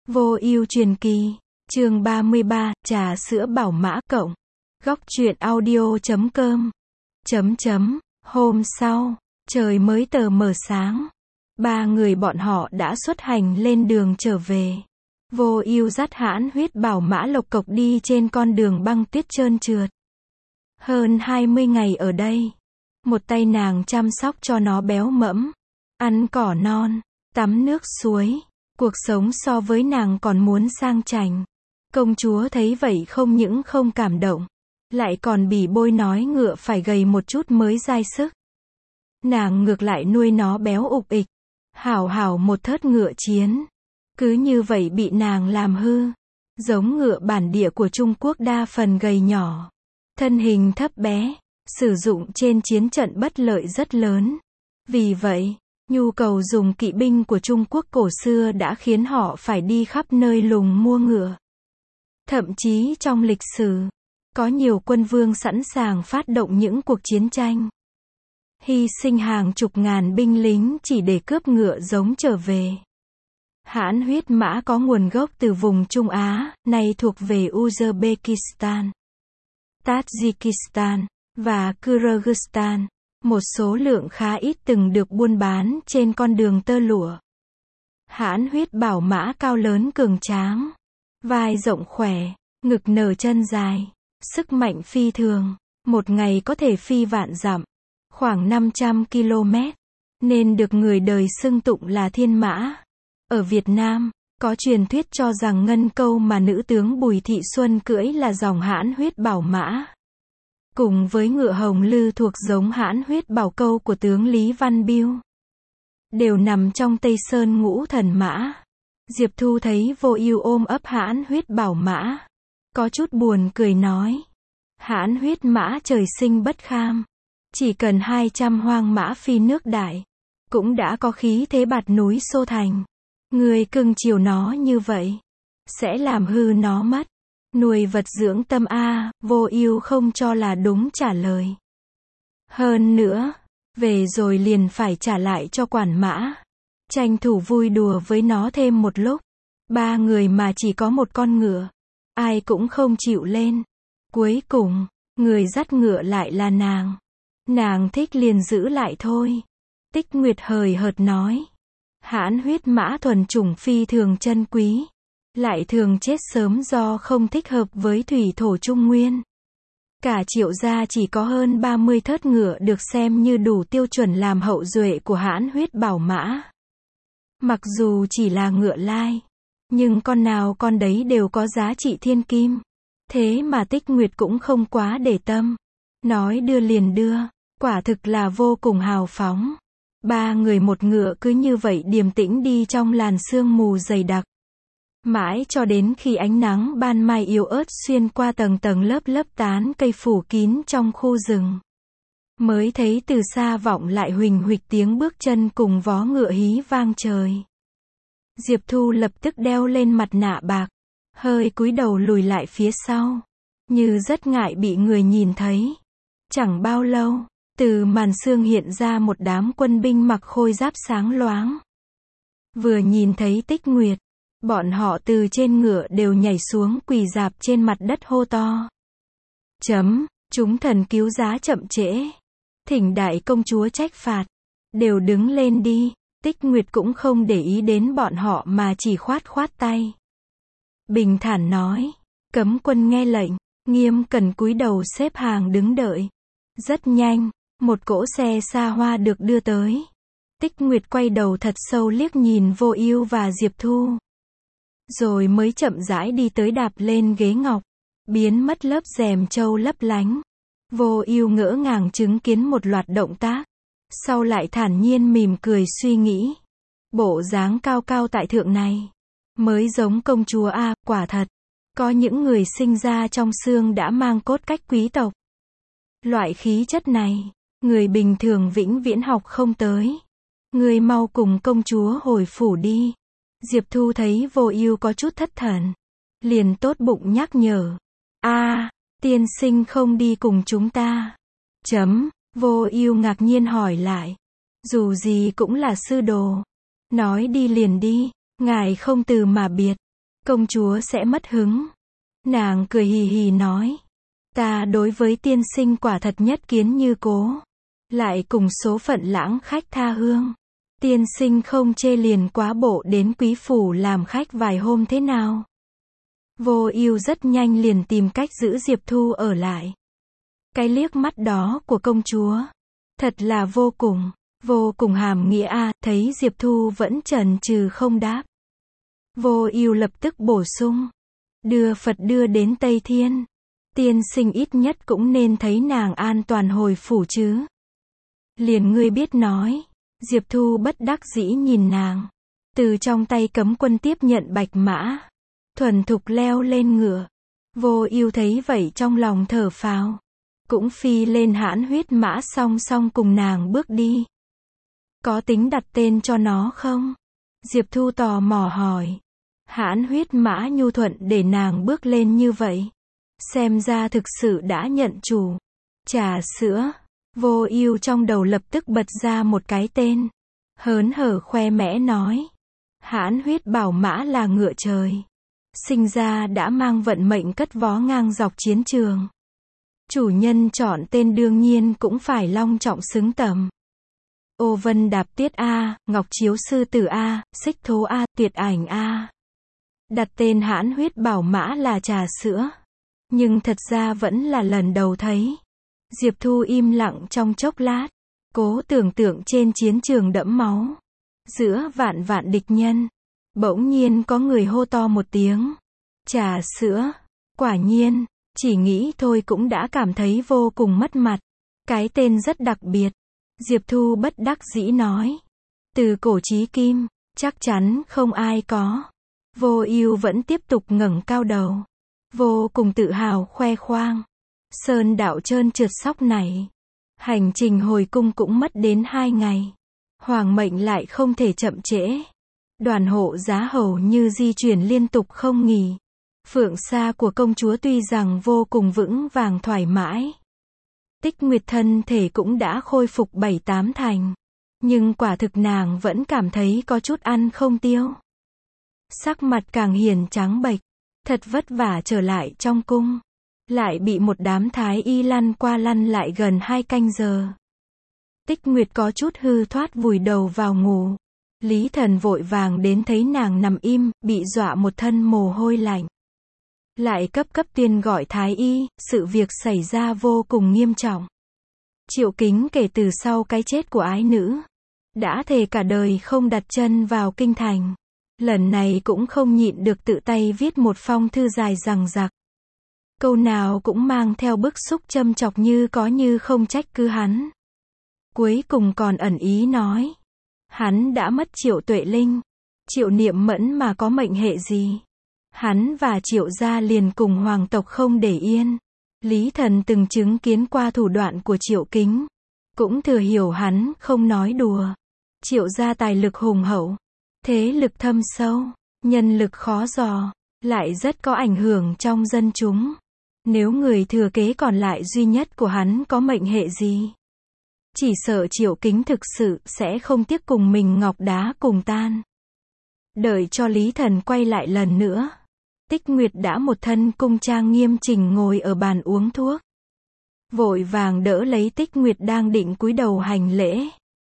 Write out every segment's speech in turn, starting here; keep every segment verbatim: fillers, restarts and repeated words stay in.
Vô ưu truyền kỳ, chương ba mươi ba, trà sữa bảo mã cộng. Góc truyện audio chấm com. Chấm chấm, hôm sau, trời mới tờ mờ sáng. Ba người bọn họ đã xuất hành lên đường trở về. Vô ưu dắt hãn huyết bảo mã lộc cộc đi trên con đường băng tuyết trơn trượt. Hơn hai mươi ngày ở đây. Một tay nàng chăm sóc cho nó béo mẫm. Ăn cỏ non, tắm nước suối. Cuộc sống so với nàng còn muốn sang chảnh. Công chúa thấy vậy không những không cảm động, lại còn bỉ bôi nói ngựa phải gầy một chút mới dai sức. Nàng ngược lại nuôi nó béo ục ịch, hảo hảo một thớt ngựa chiến. Cứ như vậy bị nàng làm hư. Giống ngựa bản địa của Trung Quốc đa phần gầy nhỏ, thân hình thấp bé, sử dụng trên chiến trận bất lợi rất lớn. Vì vậy, nhu cầu dùng kỵ binh của Trung Quốc cổ xưa đã khiến họ phải đi khắp nơi lùng mua ngựa. Thậm chí trong lịch sử, có nhiều quân vương sẵn sàng phát động những cuộc chiến tranh, hy sinh hàng chục ngàn binh lính chỉ để cướp ngựa giống trở về. Hãn huyết mã có nguồn gốc từ vùng Trung Á, nay thuộc về Uzbekistan, Tajikistan và Kyrgyzstan. Một số lượng khá ít từng được buôn bán trên con đường tơ lụa. Hãn huyết bảo mã cao lớn cường tráng, vai rộng khỏe, ngực nở chân dài, sức mạnh phi thường, một ngày có thể phi vạn dặm, khoảng năm trăm ki lô mét, nên được người đời xưng tụng là thiên mã. Ở Việt Nam, có truyền thuyết cho rằng ngân câu mà nữ tướng Bùi Thị Xuân cưỡi là dòng hãn huyết bảo mã. Cùng với ngựa hồng lư thuộc giống hãn huyết bảo câu của tướng Lý Văn Biêu, đều nằm trong Tây Sơn ngũ thần mã. Diệp Thu thấy Vô Ưu ôm ấp hãn huyết bảo mã, có chút buồn cười nói: hãn huyết mã trời sinh bất kham, chỉ cần hai trăm hoang mã phi nước đại, cũng đã có khí thế bạt núi xô thành. Người cưng chiều nó như vậy, sẽ làm hư nó mất. Nuôi vật dưỡng tâm a, Vô Ưu không cho là đúng trả lời. Hơn nữa, về rồi liền phải trả lại cho quản mã. Tranh thủ vui đùa với nó thêm một lúc. Ba người mà chỉ có một con ngựa, ai cũng không chịu lên. Cuối cùng, người dắt ngựa lại là nàng. Nàng thích liền giữ lại thôi. Tích Nguyệt hời hợt nói: hãn huyết mã thuần chủng phi thường chân quý, lại thường chết sớm do không thích hợp với thủy thổ Trung Nguyên. Cả Triệu gia chỉ có hơn ba mươi thớt ngựa được xem như đủ tiêu chuẩn làm hậu duệ của hãn huyết bảo mã. Mặc dù chỉ là ngựa lai, nhưng con nào con đấy đều có giá trị thiên kim. Thế mà Tích Nguyệt cũng không quá để tâm. Nói đưa liền đưa, quả thực là vô cùng hào phóng. Ba người một ngựa cứ như vậy điềm tĩnh đi trong làn sương mù dày đặc. Mãi cho đến khi ánh nắng ban mai yếu ớt xuyên qua tầng tầng lớp lớp tán cây phủ kín trong khu rừng, mới thấy từ xa vọng lại huỳnh huỵch tiếng bước chân cùng vó ngựa hí vang trời. Diệp Thu lập tức đeo lên mặt nạ bạc, hơi cúi đầu lùi lại phía sau, như rất ngại bị người nhìn thấy. Chẳng bao lâu, từ màn sương hiện ra một đám quân binh mặc khôi giáp sáng loáng. Vừa nhìn thấy Tích Nguyệt, bọn họ từ trên ngựa đều nhảy xuống quỳ rạp trên mặt đất hô to: Chấm, chúng thần cứu giá chậm trễ. Thỉnh đại công chúa trách phạt. Đều đứng lên đi. Tích Nguyệt cũng không để ý đến bọn họ mà chỉ khoát khoát tay. Bình thản nói: cấm quân nghe lệnh, nghiêm cẩn cúi đầu xếp hàng đứng đợi. Rất nhanh, một cỗ xe xa hoa được đưa tới. Tích Nguyệt quay đầu thật sâu liếc nhìn Vô Ưu và Diệp Thu, rồi mới chậm rãi đi tới đạp lên ghế ngọc, biến mất lớp rèm châu lấp lánh. Vô Ưu ngỡ ngàng chứng kiến một loạt động tác, sau lại thản nhiên mỉm cười suy nghĩ, bộ dáng cao cao tại thượng này mới giống công chúa a. Quả thật, có những người sinh ra trong xương đã mang cốt cách quý tộc. Loại khí chất này, người bình thường vĩnh viễn học không tới. Người mau cùng công chúa hồi phủ đi. Diệp Thu thấy Vô Ưu có chút thất thần, liền tốt bụng nhắc nhở: a, tiên sinh không đi cùng chúng ta. Chấm. Vô Ưu ngạc nhiên hỏi lại: dù gì cũng là sư đồ, nói đi liền đi, ngài không từ mà biệt. công chúa sẽ mất hứng. Nàng cười hì hì nói, ta đối với tiên sinh quả thật nhất kiến như cố. Lại cùng số phận lãng khách tha hương. Tiên sinh không chê liền quá bộ đến quý phủ làm khách vài hôm thế nào. Vô Ưu rất nhanh liền tìm cách giữ Diệp Thu ở lại. Cái liếc mắt đó của công chúa, thật là vô cùng, vô cùng hàm nghĩa a, thấy Diệp Thu vẫn chần chừ không đáp. Vô Ưu lập tức bổ sung, đưa Phật đưa đến Tây Thiên. Tiên sinh ít nhất cũng nên thấy nàng an toàn hồi phủ chứ. Liền ngươi biết nói. Diệp Thu bất đắc dĩ nhìn nàng. Từ trong tay cấm quân tiếp nhận bạch mã. Thuần thục leo lên ngựa. Vô Ưu thấy vậy trong lòng thở phào. Cũng phi lên hãn huyết mã song song cùng nàng bước đi. Có tính đặt tên cho nó không? Diệp Thu tò mò hỏi. Hãn huyết mã nhu thuận để nàng bước lên như vậy. Xem ra thực sự đã nhận chủ. Trà sữa. Vô Ưu trong đầu lập tức bật ra một cái tên. Hớn hở khoe mẽ nói. Hãn huyết bảo mã là ngựa trời. Sinh ra đã mang vận mệnh cất vó ngang dọc chiến trường. Chủ nhân chọn tên đương nhiên cũng phải long trọng xứng tầm. Ô vân đạp tiết A, ngọc chiếu sư tử A, xích thố A, tuyệt ảnh A. Đặt tên hãn huyết bảo mã là trà sữa. Nhưng thật ra vẫn là lần đầu thấy. Diệp Thu im lặng trong chốc lát. Cố tưởng tượng trên chiến trường đẫm máu. Giữa vạn vạn địch nhân. Bỗng nhiên có người hô to một tiếng. Trà sữa. Quả nhiên, chỉ nghĩ thôi cũng đã cảm thấy vô cùng mất mặt. Cái tên rất đặc biệt. Diệp Thu bất đắc dĩ nói. Từ cổ chí kim, chắc chắn không ai có. Vô Ưu vẫn tiếp tục ngẩng cao đầu. Vô cùng tự hào khoe khoang. Sơn đạo trơn trượt sóc này. Hành trình hồi cung cũng mất đến hai ngày. Hoàng mệnh lại không thể chậm trễ. Đoàn hộ giá hầu như di chuyển liên tục không nghỉ. Phượng sa của công chúa tuy rằng vô cùng vững vàng thoải mái. Tích Nguyệt thân thể cũng đã khôi phục bảy tám thành. Nhưng quả thực nàng vẫn cảm thấy có chút ăn không tiêu. Sắc mặt càng hiền trắng bệch. Thật vất vả trở lại trong cung. Lại bị một đám thái y lăn qua lăn lại gần hai canh giờ. Tích Nguyệt có chút hư thoát vùi đầu vào ngủ. Lý Thần vội vàng đến thấy nàng nằm im, bị dọa một thân mồ hôi lạnh. Lại cấp cấp tiên gọi thái y, sự việc xảy ra vô cùng nghiêm trọng. Triệu Kính kể từ sau cái chết của ái nữ, đã thề cả đời không đặt chân vào kinh thành. Lần này cũng không nhịn được tự tay viết một phong thư dài dằng dặc. Câu nào cũng mang theo bức xúc châm chọc như có như không trách cứ hắn. Cuối cùng còn ẩn ý nói. Hắn đã mất Triệu Tuệ Linh. Triệu Niệm Mẫn mà có mệnh hệ gì. Hắn và Triệu gia liền cùng hoàng tộc không để yên. Lý Thần từng chứng kiến qua thủ đoạn của Triệu Kính. Cũng thừa hiểu hắn không nói đùa. Triệu gia tài lực hùng hậu. Thế lực thâm sâu. Nhân lực khó dò. Lại rất có ảnh hưởng trong dân chúng. Nếu người thừa kế còn lại duy nhất của hắn có mệnh hệ gì, chỉ sợ Triệu Kính thực sự sẽ không tiếc cùng mình ngọc đá cùng tan. Đợi cho Lý Thần quay lại lần nữa. Tích Nguyệt đã một thân cung trang nghiêm chỉnh ngồi ở bàn uống thuốc. Vội vàng đỡ lấy Tích Nguyệt đang định cúi đầu hành lễ.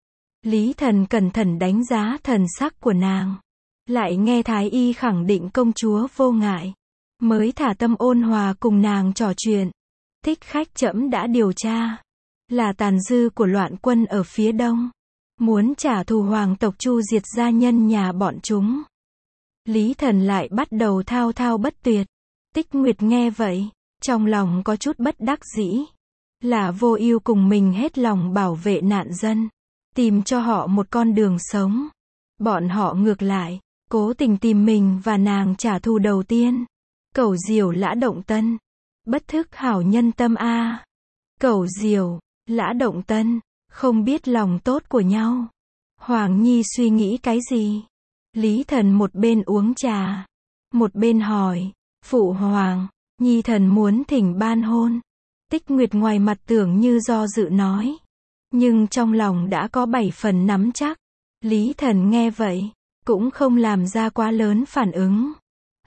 Lý Thần cẩn thận đánh giá thần sắc của nàng. Lại nghe thái y khẳng định công chúa vô ngại. Mới thả tâm ôn hòa cùng nàng trò chuyện. Thích khách trẫm đã điều tra. Là tàn dư của loạn quân ở phía đông. Muốn trả thù hoàng tộc chu diệt gia nhân nhà bọn chúng. Lý Thần lại bắt đầu thao thao bất tuyệt. Tích Nguyệt nghe vậy. Trong lòng có chút bất đắc dĩ. Là Vô Ưu cùng mình hết lòng bảo vệ nạn dân. Tìm cho họ một con đường sống. Bọn họ ngược lại. Cố tình tìm mình và nàng trả thù đầu tiên. Cẩu Diều Lã Động Tân. Bất thức hảo nhân tâm a. Cẩu Diều, Lã Động Tân, không biết lòng tốt của nhau. Hoàng Nhi suy nghĩ cái gì? Lý Thần một bên uống trà, một bên hỏi, phụ hoàng, Nhi thần muốn thỉnh ban hôn. Tích Nguyệt ngoài mặt tưởng như do dự nói, nhưng trong lòng đã có bảy phần nắm chắc. Lý Thần nghe vậy, cũng không làm ra quá lớn phản ứng.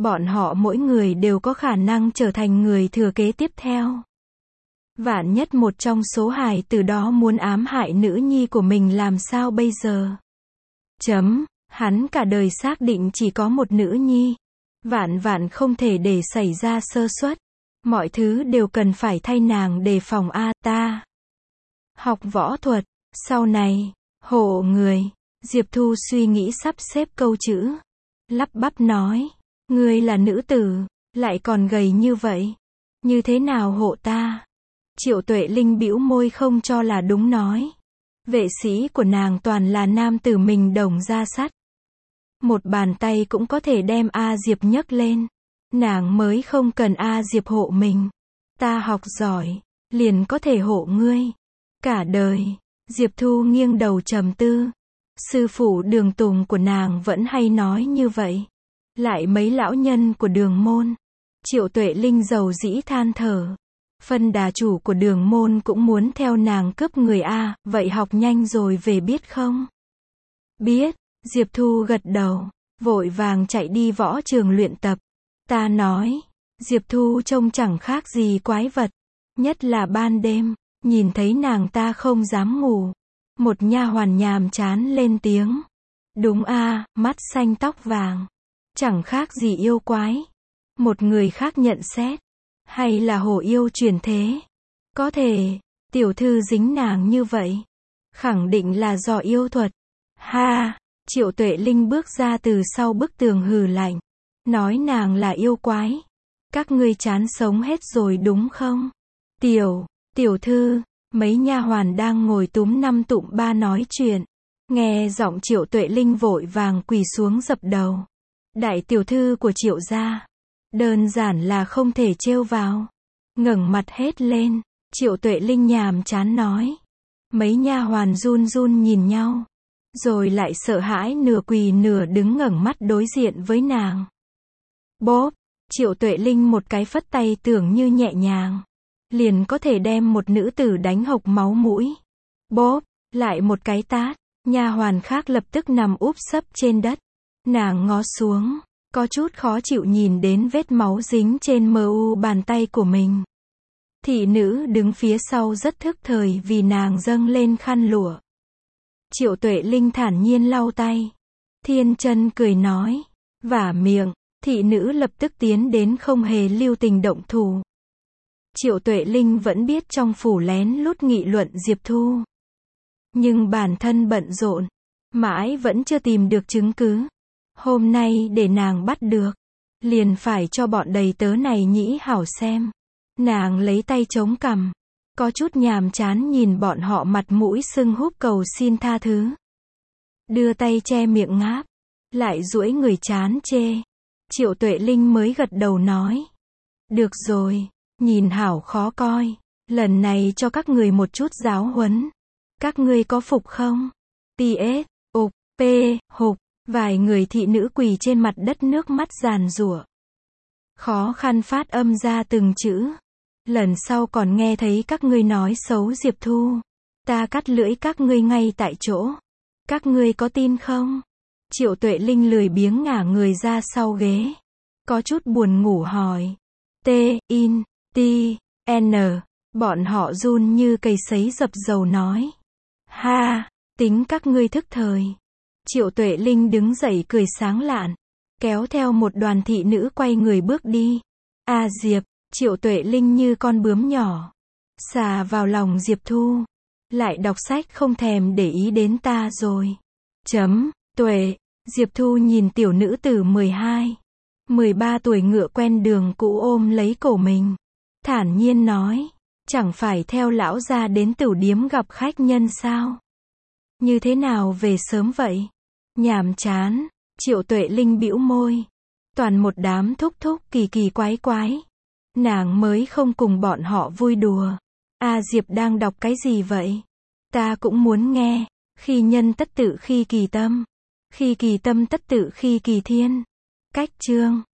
Bọn họ mỗi người đều có khả năng trở thành người thừa kế tiếp theo. Vạn nhất một trong số hài tử đó muốn ám hại nữ nhi của mình làm sao bây giờ? Chấm, hắn cả đời xác định chỉ có một nữ nhi. Vạn vạn không thể để xảy ra sơ suất. Mọi thứ đều cần phải thay nàng đề phòng a ta. Học võ thuật, sau này, hộ người. Diệp Thu suy nghĩ sắp xếp câu chữ. Lắp bắp nói, ngươi là nữ tử, lại còn gầy như vậy. Như thế nào hộ ta? Triệu Tuệ Linh bĩu môi không cho là đúng nói. Vệ sĩ của nàng toàn là nam tử mình đồng da sắt. Một bàn tay cũng có thể đem A Diệp nhấc lên. Nàng mới không cần A Diệp hộ mình. Ta học giỏi, liền có thể hộ ngươi. Cả đời, Diệp Thu nghiêng đầu trầm tư. Sư phụ Đường Tùng của nàng vẫn hay nói như vậy. Lại mấy lão nhân của Đường môn. Triệu Tuệ Linh dầu dĩ than thở. Phân đà chủ của Đường môn cũng muốn theo nàng cướp người a, vậy học nhanh rồi về biết không? Biết, Diệp Thu gật đầu, vội vàng chạy đi võ trường luyện tập. Ta nói, Diệp Thu trông chẳng khác gì quái vật, nhất là ban đêm, nhìn thấy nàng ta không dám ngủ. Một nha hoàn nhàm chán lên tiếng. Đúng a, mắt xanh tóc vàng, chẳng khác gì yêu quái. Một người khác nhận xét, hay là hổ yêu truyền thế? Có thể, tiểu thư dính nàng như vậy, khẳng định là do yêu thuật. Ha, Triệu Tuệ Linh bước ra từ sau bức tường hừ lạnh, nói nàng là yêu quái. Các ngươi chán sống hết rồi đúng không? Tiểu, tiểu thư, mấy nha hoàn đang ngồi túm năm tụm ba nói chuyện. Nghe giọng Triệu Tuệ Linh vội vàng quỳ xuống dập đầu. Đại tiểu thư của Triệu gia, đơn giản là không thể trêu vào. Ngẩng mặt hết lên, Triệu Tuệ Linh nhàm chán nói. Mấy nha hoàn run run nhìn nhau, rồi lại sợ hãi nửa quỳ nửa đứng ngẩng mắt đối diện với nàng. Bóp, Triệu Tuệ Linh một cái phất tay tưởng như nhẹ nhàng, liền có thể đem một nữ tử đánh hộc máu mũi. Bóp, lại một cái tát, nha hoàn khác lập tức nằm úp sấp trên đất. Nàng ngó xuống, có chút khó chịu nhìn đến vết máu dính trên mờ u bàn tay của mình. Thị nữ đứng phía sau rất thức thời vì nàng dâng lên khăn lụa. Triệu Tuệ Linh thản nhiên lau tay. Thiên Chân cười nói, vả miệng, thị nữ lập tức tiến đến không hề lưu tình động thủ. Triệu Tuệ Linh vẫn biết trong phủ lén lút nghị luận Diệp Thu. Nhưng bản thân bận rộn, mãi vẫn chưa tìm được chứng cứ. Hôm nay để nàng bắt được, liền phải cho bọn đầy tớ này nhĩ hảo xem. Nàng lấy tay chống cằm, có chút nhàm chán nhìn bọn họ mặt mũi sưng húp cầu xin tha thứ. Đưa tay che miệng ngáp, lại duỗi người chán chê. Triệu Tuệ Linh mới gật đầu nói. Được rồi, nhìn hảo khó coi. Lần này cho các người một chút giáo huấn. Các ngươi có phục không? pê ét, ục, p, hục. Vài người thị nữ quỳ trên mặt đất nước mắt giàn giụa. Khó khăn phát âm ra từng chữ. Lần sau còn nghe thấy các ngươi nói xấu Diệp Thu, ta cắt lưỡi các ngươi ngay tại chỗ. Các ngươi có tin không? Triệu Tuệ Linh lười biếng ngả người ra sau ghế. Có chút buồn ngủ hỏi. T, in, T, N. Bọn họ run như cây sấy dập dầu nói. Ha, tính các ngươi thức thời. Triệu Tuệ Linh đứng dậy cười sáng lạn, kéo theo một đoàn thị nữ quay người bước đi. A Diệp, Triệu Tuệ Linh như con bướm nhỏ, xà vào lòng Diệp Thu. Lại đọc sách không thèm để ý đến ta rồi. Chấm, Tuệ, Diệp Thu nhìn tiểu nữ tử mười hai, mười ba tuổi ngựa quen đường cũ ôm lấy cổ mình. Thản nhiên nói, chẳng phải theo lão gia đến tửu điếm gặp khách nhân sao? Như thế nào về sớm vậy? Nhàm chán, Triệu Tuệ Linh bĩu môi. Toàn một đám thúc thúc kỳ kỳ quái quái. Nàng mới không cùng bọn họ vui đùa. A Diệp đang đọc cái gì vậy? Ta cũng muốn nghe. Khi nhân tất tự khi kỳ tâm. Khi kỳ tâm tất tự khi kỳ thiên. Cách chương.